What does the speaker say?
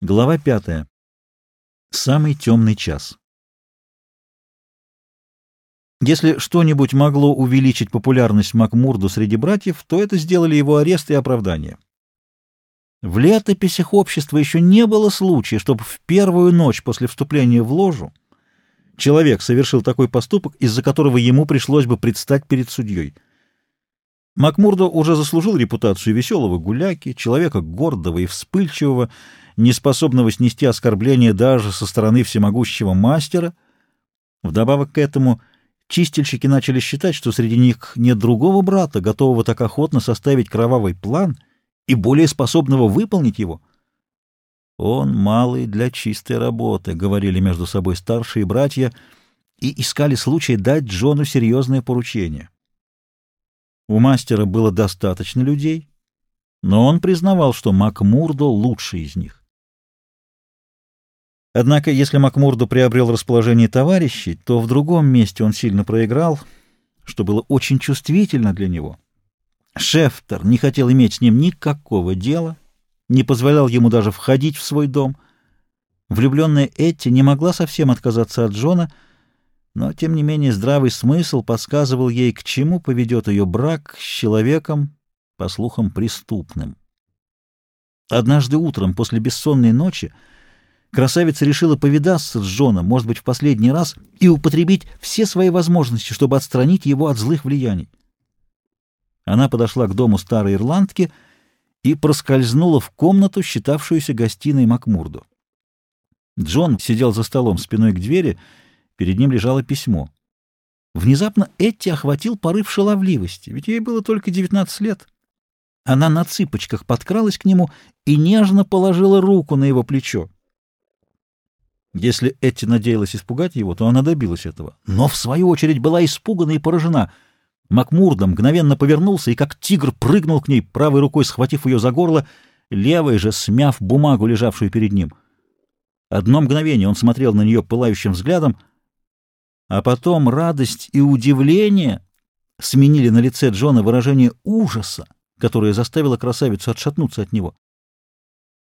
Глава 5. Самый темный час. Если что-нибудь могло увеличить популярность Макмурду среди братьев, то это сделали его арест и оправдание. В летописях общества еще не было случая, чтобы в первую ночь после вступления в ложу человек совершил такой поступок, из-за которого ему пришлось бы предстать перед судьей. Макмурдо уже заслужил репутацию веселого гуляки, человека гордого и вспыльчивого, неспособного снести оскорбления даже со стороны всемогущего мастера. Вдобавок к этому чистильщики начали считать, что среди них нет другого брата, готового так охотно составить кровавый план и более способного выполнить его. «Он малый для чистой работы», — говорили между собой старшие братья и искали случай дать Джону серьезное поручение. У мастера было достаточно людей, но он признавал, что Макмурдо лучший из них. Однако, если Макмурдо приобрел расположение товарищей, то в другом месте он сильно проиграл, что было очень чувствительно для него. Шефтер не хотел иметь с ним никакого дела, не позволял ему даже входить в свой дом. Влюбленная Этти не могла совсем отказаться от Джона, но, тем не менее, здравый смысл подсказывал ей, к чему поведет ее брак с человеком, по слухам, преступным. Однажды утром, после бессонной ночи, красавица решила повидаться с Джоном, может быть, в последний раз, и употребить все свои возможности, чтобы отстранить его от злых влияний. Она подошла к дому старой ирландки и проскользнула в комнату, считавшуюся гостиной Макмурдо. Джон сидел за столом спиной к двери. Перед ним лежало письмо. Внезапно Этти охватил порыв шаловливости, ведь ей было только 19 лет. Она на цыпочках подкралась к нему и нежно положила руку на его плечо. Если Этти надеялась испугать его, то она добилась этого, но в свою очередь была испугана и поражена. Макмурдо мгновенно повернулся и как тигр прыгнул к ней, правой рукой схватив ее за горло, левой же смяв бумагу, лежавшую перед ним. Одно мгновение он смотрел на нее пылающим взглядом, а потом радость и удивление сменили на лице Джона выражение ужаса, которое заставило красавицу отшатнуться от него.